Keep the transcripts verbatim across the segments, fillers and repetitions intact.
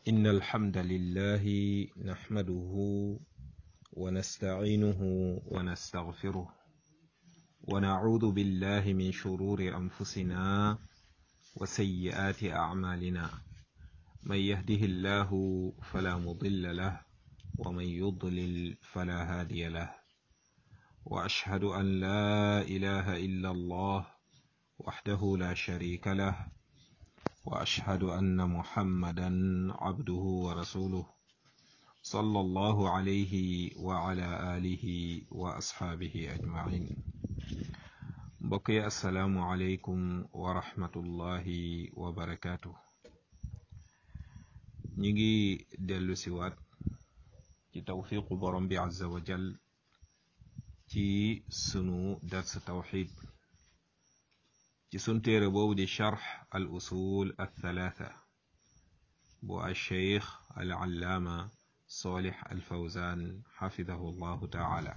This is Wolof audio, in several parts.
إن الحمد لله نحمده ونستعينه ونستغفره ونعوذ بالله من شرور أنفسنا وسيئات أعمالنا من يهده الله فلا مضل له ومن يضلل فلا هادي له وأشهد أن لا إله إلا الله وحده لا شريك له وأشهد أن محمدا عبده ورسوله صلى الله عليه وعلى آله وأصحابه أجمعين بقي السلام عليكم ورحمة الله وبركاته نيجي دلو سوات ci tawfiqu borom bi azza wa jal ci sunu dars tawxid ci sun téere boobu di charx al usul al thalatha bu al cheikh al allaama solih al fawzan xafidahu llahu taala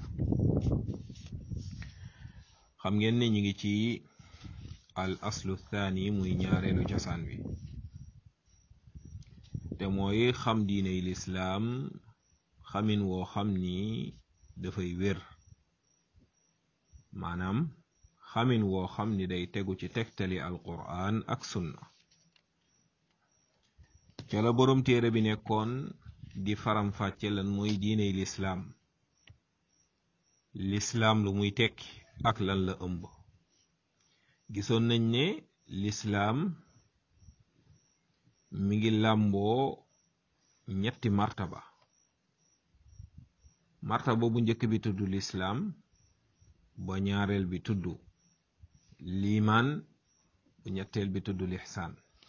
xam ngeen ne ñu ngi ci al aslu thani muy ñaareelu cosaan wi te mooy xam diiney lislaam xamin woo xam ni dafay wér maanaam xamin woo xam ni day tegu ci tegtali alquran ak sunna ca la boroom téere bi nekkoon di faram fàcce lan mooy diiney lislaam lislaam lu muy tekki ak lan la ëmb gisoon nañ ne lislaam mi ngi làmboo ñetti martaba martaba bu njëkk bi tudd lislaam ba ñaareel bi tudd liimaan bu ñetteel bi tudd lixsaan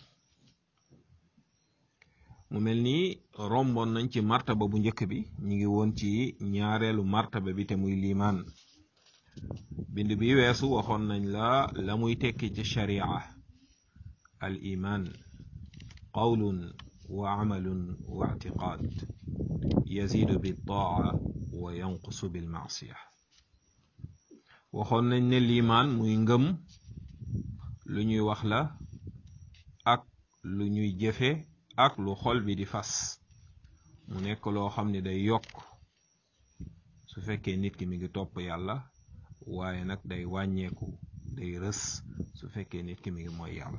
mu mel ni romboon nañ ci martaba bu njëkk bi ñu ngi woon ci ñaareelu martaba bi te muy liimaan bind bi weesu waxoon nañ la la muy tekki ci sharia al iman qawlun wa amalun wa i'tiqaad yazidu bi taa wa yanqusu bil maasiya waxoon nañ ne liimaan muy ngëm lu ñuy wax la ak lu ñuy jëfe ak lu xol bi di fas mu nekk loo xam ne day yokk su fekkee nit ki mi ngi topp yàlla waaye nag day wàññeeku day rës su fekkee nit ki mi ngi mooy yàlla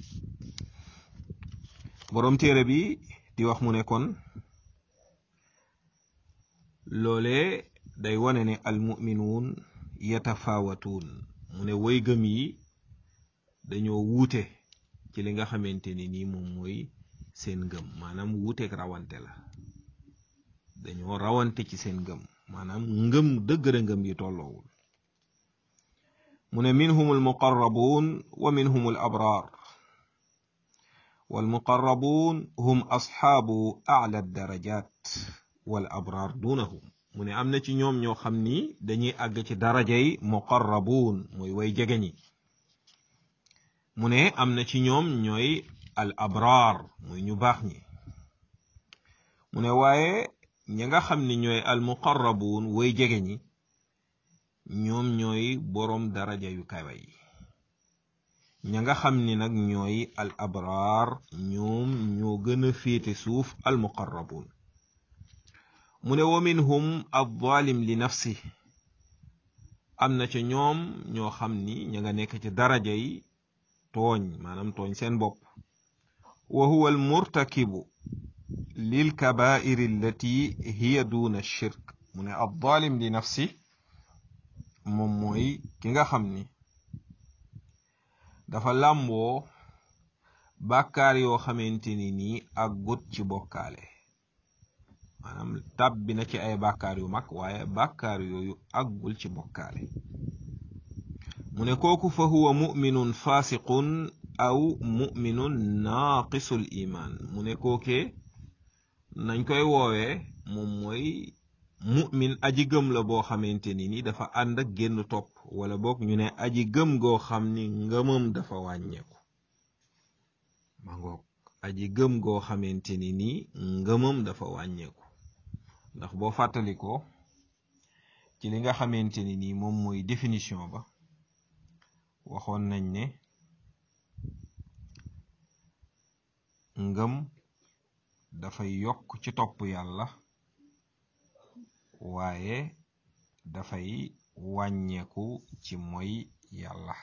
boroom téere bi di wax mu ne kon loolee day wane ne almuminuun yatafaawatuun mu ne way gëm yi dañoo wuute ci li nga xamante ni nii moom mooy seen ngëm maanaam wuuteek rawante la dañoo rawante ci seen ngëm maanaam ngëm dëggëra ngëm yi tolloowul mu ne minhum almuqarrabuun wa minhum al abraar walmuqarrabuun hum asxaabu a'la darajaat wal abraar dunahum mu ne am na ci ñoom ñoo xam ni dañuy àgg ci darajay muqarrabuun mooy way jege ñi mu ne am na ci ñoom ñooy al abraar muy ñu baax ñi mu ne waaye ñi nga xam ni ñooy al muqarrabuun way jege ñi ñoom ñooy boroom daraja yu kawe yi ña nga xam ni nag ñooy al abraar ñoom ñoo gën a féete suuf al muqarrabuun mu ne wa minhum adh-dhalim li nafsi am na ca ñoom ñoo xam ni ña nga nekk ci daraja yi tooñ maanaam tooñ seen bopp wa huwa al murtakibu lil kabaa'iri allati hiya duna shirk mu ne adh-dhalim li nafsi moom mooy ki nga xam ni dafa làmboo bàkkaar yoo xamante ni nii ak gut ci bokkaale maanaam tàbbi na ci ay bàkkaar yu mag waaye bàkkaar yooyu àggul ci bokkaale mu ne kooku fa huwa mu'minun fasiqun aw mu'minun naaqisul iman mu ne kookee nañ koy woowee moom mooy mu'min aji gëm la boo xamante ni ni dafa ànd ak génn topp wala boog ñu ne aji gëm goo xam ni ngëmam dafa wàññeeku ma ngoog aji gëm goo xamante ni ni ngëmam dafa wàññeeku ndax boo fàttalikoo ci li nga xamante ni nii moom mooy définition ba waxoon nañ ne ngëm dafay yokk ci topp yàlla waaye dafay wàññeeku ci moy yàlla.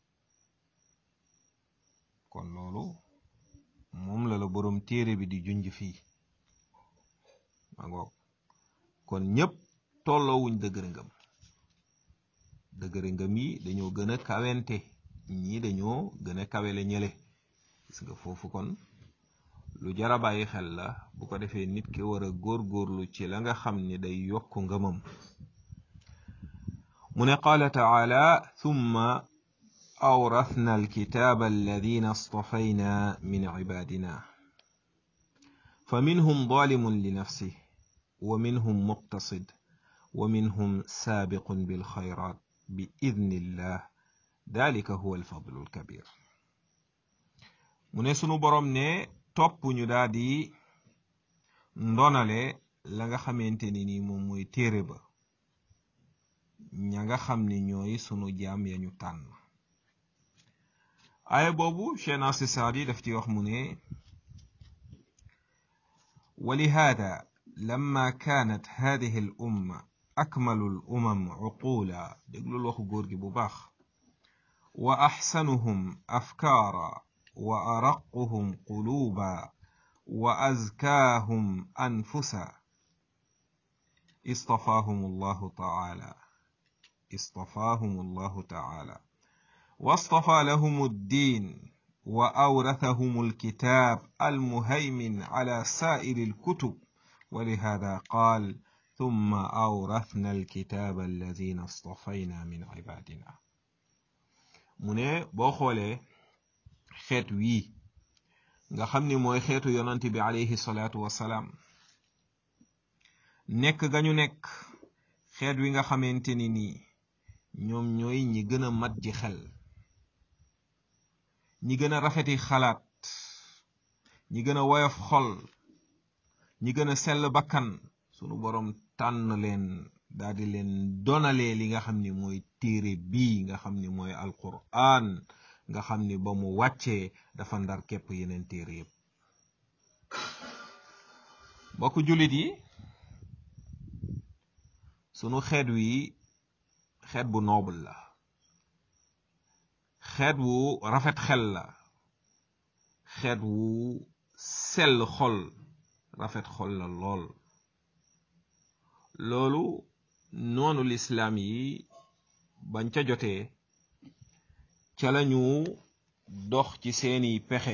kon loolu moom la la boroom téere bi di junj fii ma ngoog kon ñépp tolloowuñ dëgër ngëm dëgër ngëm yi dañoo gën a kawente ñii dañoo gën a kawele ñële gis nga foofu kon lu jara bàyyi xel la bu ko defee nit ki war a góorgóorlu ci la nga xam ni day yokk ngëmam mu ne qaala taala thumma awrathna alkitaba alladina astafayna min ibadina fa minhum zalimun li nafsih wa minhum muqtasid wa minhum saabiqun bilxayrat bi idnillah dalika huwa alfadlu alkabir. mu ne sunu boroom ne topp ñu daa di ndonale la nga xamante ni ni moom mooy téere ba ña nga xam ni ñooy sunu jaam ya ñu tànn. aaya boobu Cheikh Nasir Saadi daf ci wax mu ne wa lihaada lamma kaanat hadihi al umma akmalu al umam uqula déglul waxu góor gi bu baax wa axsanuhum afkaara wa araquhum quluuba wa azkaahum anfusa istafaahum allahu taala istafaahum allahu taala واصطفى لهم الدين وأورثهم الكتاب المهيمن على سائر الكتب ولهذا قال ثم أورثنا الكتاب الذين اصطفينا من عبادنا. mu ne boo xoolee xeet wii nga xam ni mooy xeetu yonent bi alayhi salaatu wassalaam nekk ga ñu nekk xeet wi nga xamante ni nii ñoom ñooy ñi gën a mat ji xel ñi gën a rafeti xalaat ñi gën a woyof xol ñi gën a sell bakkan sunu boroom tànn leen daldi leen donalee li nga xam ni mooy téere bii nga xam ni mooy alquran nga xam ni ba mu wàccee dafa ndar képp yeneen téere yépp. mbokk jullit yi sunu xeet wi xeet bu noble la xeet wu rafet xel la xeet wu sell xol rafet xol la lool. loolu noonu lislaam yi bañ ca jotee ca lañu dox ci seeni pexe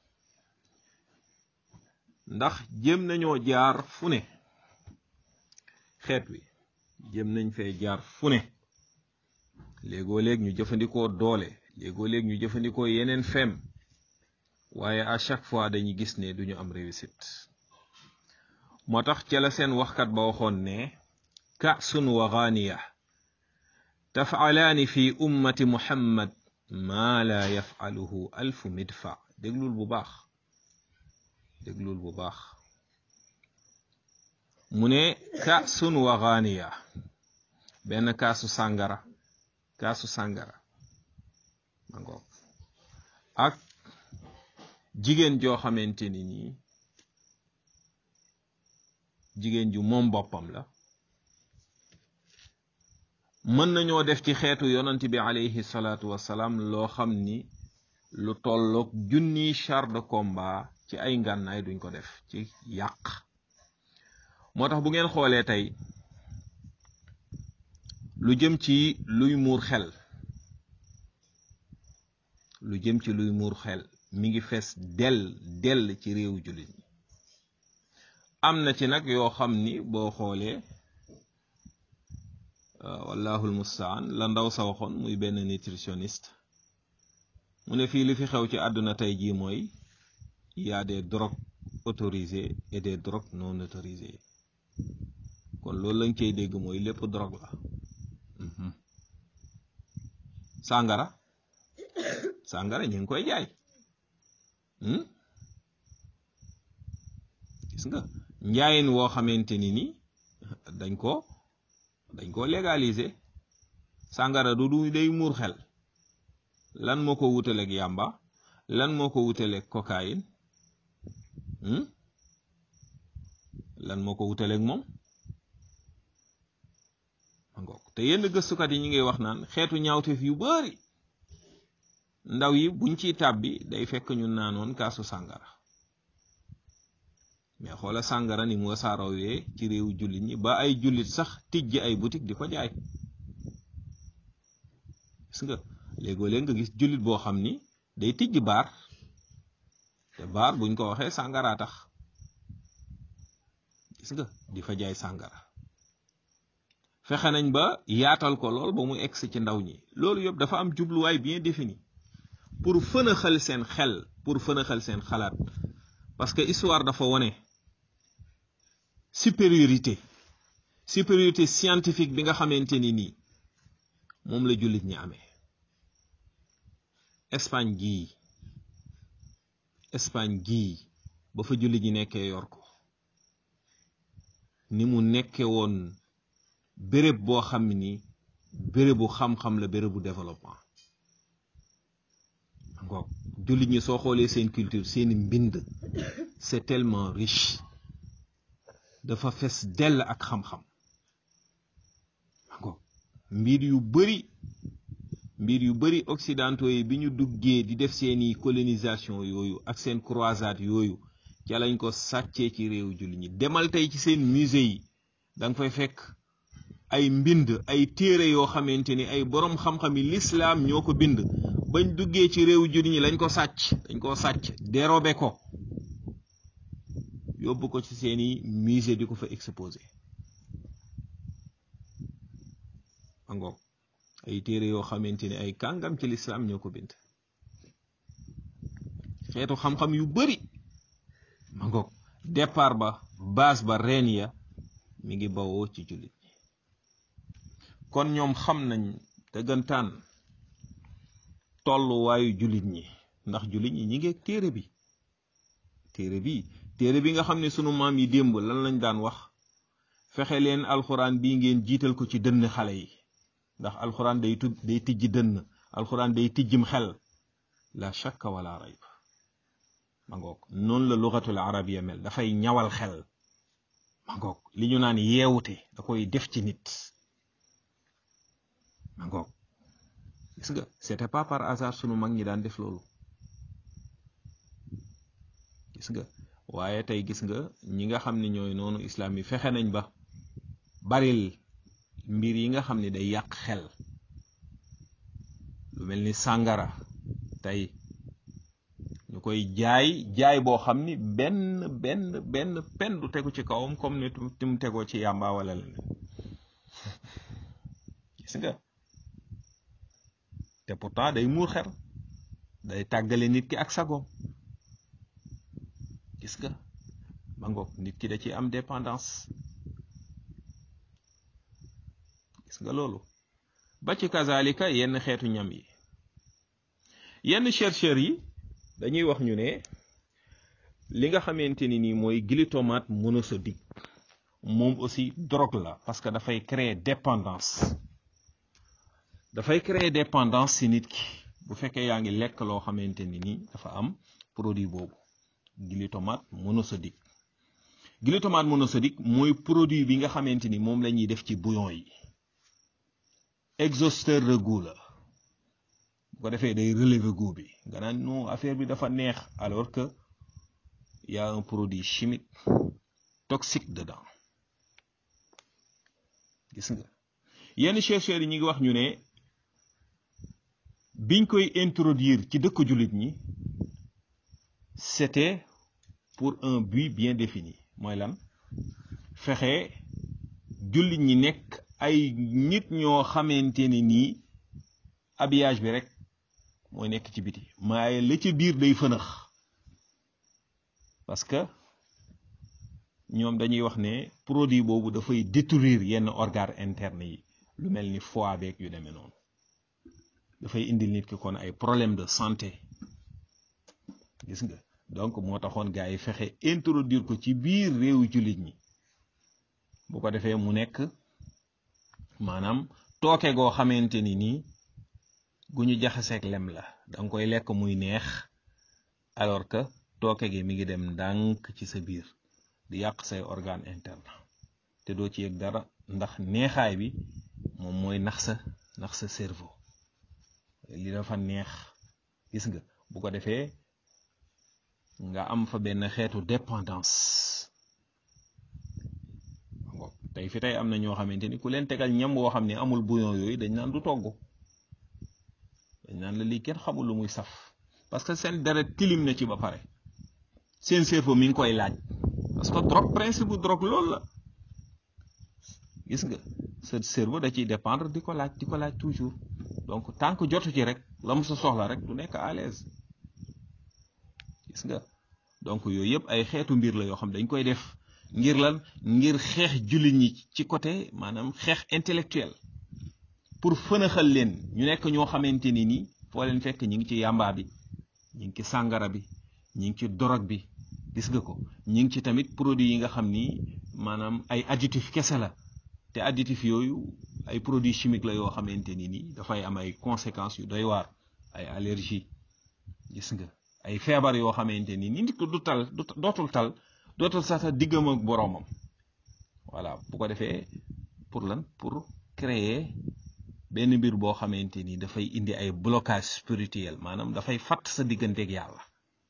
ndax jéem nañoo jaar fu ne xeet wi jéem nañ fee jaar fu ne léegoo léeg ñu jëfandikoo doole léegoo léeg ñu jëfandikoo yeneen fem waaye à chaque fois dañuy gis ne duñu am réussite. moo tax ca la seen waxkat ba waxoon ne ka'sun wa ghaniya taf'alaani fi ummati muhammad maa la yaf'aluhu alfu midfa. déglul bu baax déglul bu baax mu ne ka'sun wa ghaniya benn kaasu sàngara kaasu sàngara mangoog ak jigéen joo xamante ni nii jigéen ju moom boppam la mën nañoo def ci xeetu yonent bi alayhi salaatu wassalaam loo xam ni lu tolloog junni char de combat ci ay ngànnaay duñ ko def ci yàq. moo tax bu ngeen xoolee tey lu jëm ci luy muur xel lu jëm ci luy muur xel mi ngi fees dell dell ci réewu jullit ñi. am na ci nag yoo xam ni boo xoolee wallahul mustaan la ndaw sa waxoon muy benn nutritionniste mu ne fii li fi xew ci àdduna tey jii mooy y a des drogues autorisées et des drogues non autorisées. kon loolu lañ koy dégg mooy lépp drogue la. sàngara sàngara ñu ngi koy jaay gis nga njaayin woo xamante ni ni dañ ko dañ ko légaliser. sàngara du du day muur xel. lan moo ko wutaleeg yàmba lan moo ko wutaleeg cocaïne lan moo ko wutaleeg moom ngoog te yenn gëstukat yi ñu ngi wax naan xeetu ñaawteef yu bari ndaw yi buñ ciy tàbbi day fekk ñu naanoon kaasu sàngara mais xoola sàngara ni moo saarawee ci réewu jullit ñi ba ay jullit sax tijji ay boutique di ko jaay gis nga léegoo léeg nga gis jullit boo xam ni day tijji baar te baar buñ ko waxee sàngara tax gis nga di fa jaay sàngara fexe nañ ba yaatal ko lool ba mu egsi ci ndaw ñi loolu yëpp dafa am jubluwaay bien défini pour fënaxal seen xel pour fënaxal seen xalaat parce que histoire dafa wone supériorité supériorité scientifique bi nga xamante ni nii moom la jullit ñi amee Espagne gii Espagne gii ba fa jullit ñi nekkee yor ko ni mu nekke woon béréb boo xam ni bérébu xam-xam la bérébu développement ngoog jullit ñi soo xoolee seen culture seeni mbind c'est tellement riche dafa fes dell ak xam-xam ngoog mbir yu bari mbir yu bari occidentaux yi bi ñu duggee di def seeni colonisation yooyu ak seen croisade yooyu ca lañ ko sàccee ci réewu jullit ñi demal tey ci seen musée yi danga fay fekk ay mbind ay téere yoo xamante ni ay borom xam-xam yi l'islam ñoo ko bind bañ duggee ci réewu jullit ñi lañ ko sàcc dañ koo sàcc dérobé ko yóbbu ko ci seeni musée di ko fa exposé angoog ay téere yoo xamante ni ay kàngam ci l'islam ñoo ko bind xeetu xam-xam yu bari ma ngoog départ ba base ba reen ya mi ngi bawoo ci jullit ñi kon ñoom xam nañ dëggantaan tolluwaayu jullit ñi ndax jullit ñi ñi ngi téere bi téere bi téere bi nga xam ne sunu maam yi démb lan lañ daan wax fexe leen alxuraan bii ngeen jiital ko ci dënn xale yi ndax alxuraan day tub day tijji dënn alxuraan day tijjim xel la shakka wala rayb ma ngoog noonu la lugatul arabiya mel dafay ñawal xel ma ngoog li ñu naan yeewute da koy def ci nit ma ngoog gis nga c'était pas par hasard sunu mag ñi daan def loolu gis nga waaye tey gis nga ñi nga xam ne ñooy noonu islam yi fexe nañ ba baril mbir yi nga xam ne day yàq xel lu mel ni sàngara tey ñu koy jaay jaay boo xam ni benn benn benn pen du tegu ci kawam comme ni mu tegoo ci yàmba wala leneen gis nga te pourtant day muur xel day tàggale nit ki ak sagoom gis nga ma ngoog nit ki da ci am dépendance gis nga loolu ba ci kazalika yenn xeetu ñam yi yenn chercheurs yi dañuy wax ñu ne li nga xamante ni nii mooy glutamate monosodique moom aussi drogue la parce que dafay créer dépendance dafay créer dépendance ci nit ki bu fekkee yaa ngi lekk loo xamante ni nii dafa am produit boobu glutamate monosodique glutamate monosodique mooy produit bi nga xamante ni moom la ñuy def ci bouillon yi exhausteur de goût la bu ko defee day relever goût bi nga naan non affaire bi dafa neex alors que y a un produit chimique toxique dedans gis nga yenn chercheurs yi ñu ngi wax ñu ne biñ koy introduire ci dëkk jullit ñi c'était pour un but bien défini mooy lan fexe jullit ñi nekk ay nit ñoo xamante ni nii habillage bi rek mooy nekk ci biti maaye la ca biir day fënax parce que ñoom dañuy wax ne produit boobu dafay détruire yenn organes internes yi lu mel ni foie beeg yu demee noonu dafay indil nit ki kon ay problème de santé gis nga donc moo taxoon gars yi fexe introduire ko ci biir réewu jullit ñi bu ko defee mu nekk maanaam tooke goo xamante ni nii gu ñu jaxaseeg lem la danga koy lekk muy neex alors que tooke gi mi ngi dem ndànk ci sa biir di yàq say organe interne te doo ci yëg dara ndax neexaay bi moom mooy nax sa nax sa cerveau li dafa neex gis nga bu ko defee nga am fa benn xeetu dépendance tey fi tey am na ñoo xamante ni ku leen tegal ñam woo xam ne amul bouillon yooyu dañ naan du togg dañ naan la lii kenn xamul lu muy saf parce que seen deret tilim na ci ba pare seen cerveau mi ngi koy laaj parce que drogue principe bu drogue loolu la gis nga sa cerveau da ciy dépendre di ko laaj di ko laaj toujours donc tant que jotu ci rek la mu sa soxla rek du nekk à l'aise gis nga donc yooyu yëpp ay xeetu mbir la yoo xam dañ koy def ngir lan ngir xeex jullit ñi ci côté maanaam xeex intellectuel pour fënaxal leen ñu nekk ñoo xamante ni nii foo leen fekk ñi ngi ci yàmbaa bi ñi ngi ci sàngara bi ñi ngi ci dorog bi gis nga ko ñi ngi ci tamit produit yi nga xam ni maanaam ay additif kese la te additif yooyu ay produits chimiques la yoo xamante ni nii dafay am ay conséquences yu doy waar ay allergie gis nga ay feebar yoo xamante ni nit ko du tal du dootul tal dootul sax diggam ak boroomam voilà bu ko defee pour lan pour créer benn mbir boo xamante ni dafay indi ay blocage spirituel maanaam dafay fatt sa digganteeg yàlla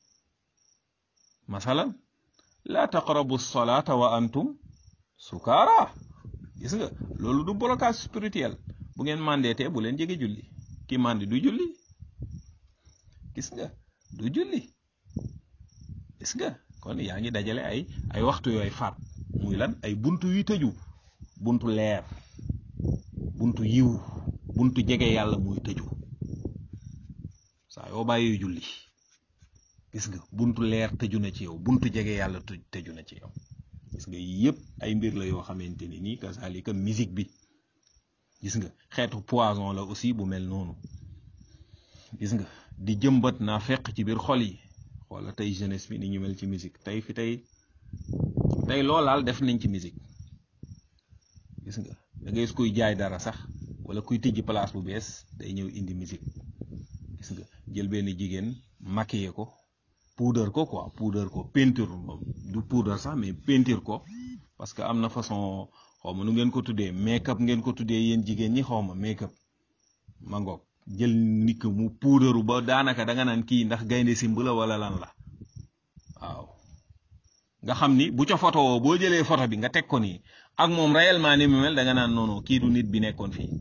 masalan la taqrabu salata wa antum sukara gis nga loolu du blocage spirituel bu ngeen mandeetee bu leen jege julli ki mandi du julli gis nga du julli gis nga kon yaa ngi dajale ay ay waxtu yooyu faat muy lan ay buntu yu tëju buntu leer buntu yiw buntu jege yàlla muy tëju saa yoo bàyyee julli gis nga buntu leer tëju na ci yow buntu jege yàlla tëju na ci yow gis nga yëpp ay mbir la yoo xamante ni nii kazalika musique bi gis nga xeetu poison la aussi bu mel noonu gis nga di jëmbat naa fekk ci biir xol yi wala tey jeunesse bi ni ñu mel ci musique tey fi tey tey loolaal def nañ ci musique gis nga da ngay gis kuy jaay dara sax wala kuy tijji place bu bees day ñëw indi musique gis nga jël benn jigéen maquiller ko poudre ko quoi poudre ko peinture du poudre sax mais peinture ko parce que am na façon xaw ma nu ngeen ko tuddee make-up ngeen ko tuddee yéen jigéen ñi xaw ma make-up ma ngoog jël nit ki mu poudre ba daanaka da nga naan kii ndax gaynde simb la wala lan la waaw nga xam ni bu ca photo woo boo jëlee photo bi nga teg ko nii ak moom réellement ni mu mel da nga naan noonu kii du nit bi nekkoon fii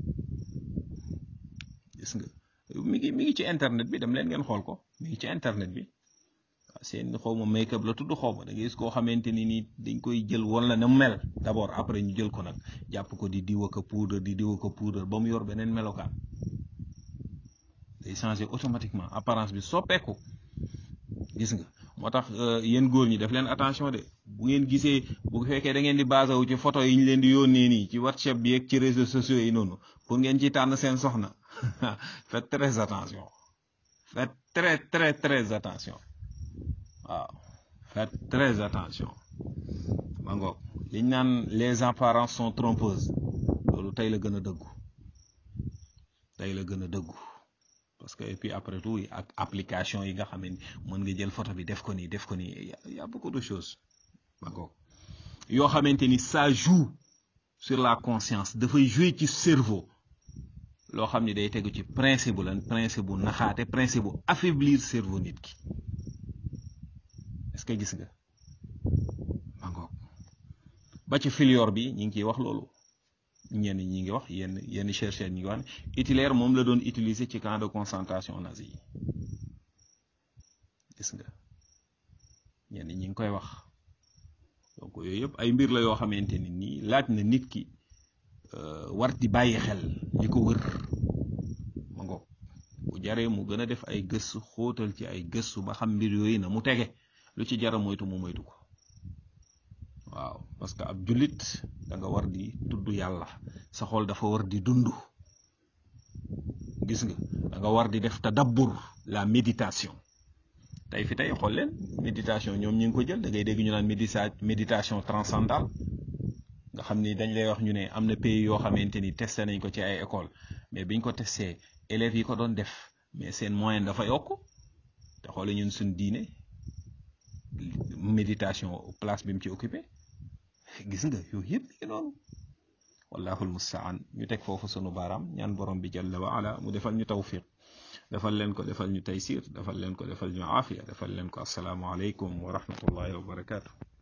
gis nga mi ngi mi ngi ci internet bi dem leen ngeen xool ko mi ngi ci internet bi waaw seen xaw ma make-up la tudd xaw ma da ngay gis koo xamante ni nii dañ koy jël wala na mu mel d'abord après ñu jël ko nag jàpp ko di diwa ko poudre di diwa ko poudre ba mu yor beneen melokaan day changer automatiquement apparence bi soppeeku gis nga moo tax yéen góor ñi def leen attention de bu ngeen gisee bu fekkee da ngeen di basé wu ci photo yi ñu leen di yónnee nii ci WhatsApp bi ak ci réseaux sociaux yi noonu pour ngeen ci tànn seen soxna faites très attention faites très très très attention waaw faites très attention ma ngoog liñ naan les apparences sont trompeuses loolu tey la gën a dëggu tey la gën a dëggu parce que et puis après tout ak application yi nga xam ne mën nga jël photo bi def ko nii def ko nii y a beaucoup de choses ma ngoog yoo xamante ni ça joue sur la conscience dafay jouer ci cerveau loo xam ne day tegu ci principe bu lan principe bu naxaate principe bu affaiblir cerveau nit ki est-ce que gis nga ma ngoog ba ci filior bi ñi ngi ciy wax loolu ñenn ñi ngi wax yenn yenn chercheurs ñi ngi wax ne Hitler moom la doon utiliser ci camp de concentration nazi yi gis nga ñenn ñi ngi koy wax donc yooyu yëpp ay mbir la yoo xamante ni nii laaj na nit ki war di bàyyi xel li ko wër ma ngoog bu jaree mu gën a def ay gëstu xóotal ci ay gëstu ba xam mbir yooyu na mu tege lu ci jara moytu mu moytu ko waaw parce que ab jullit da nga war di tudd yàlla sa xol dafa war di dund gis nga da nga war di def tadabbur la méditation tey fi tey xool leen méditation ñoom ñi ngi ko jël da ngay dégg ñu naan médita méditation transcendantale nga xam ni dañ lay wax ñu ne am na pays yoo xamante ni testé nañ ko ci ay école mais biñ ko testé élèves yi ko doon def mais seen moyenne dafa yokk te xoole ñun suñ diine méditation place bi mu ci occupé gis nga yooyu yëpp ngi noonu wallahu almustaan ñu teg foofu sunu baaraam ñaan borom bi jalla wa ala mu defal ñu tawfiq defal leen ko defal ñu taysir defal leen ko defal ñu aafiya defal leen ko assalaamu aleykum wa rahmatullahi wa barakaatu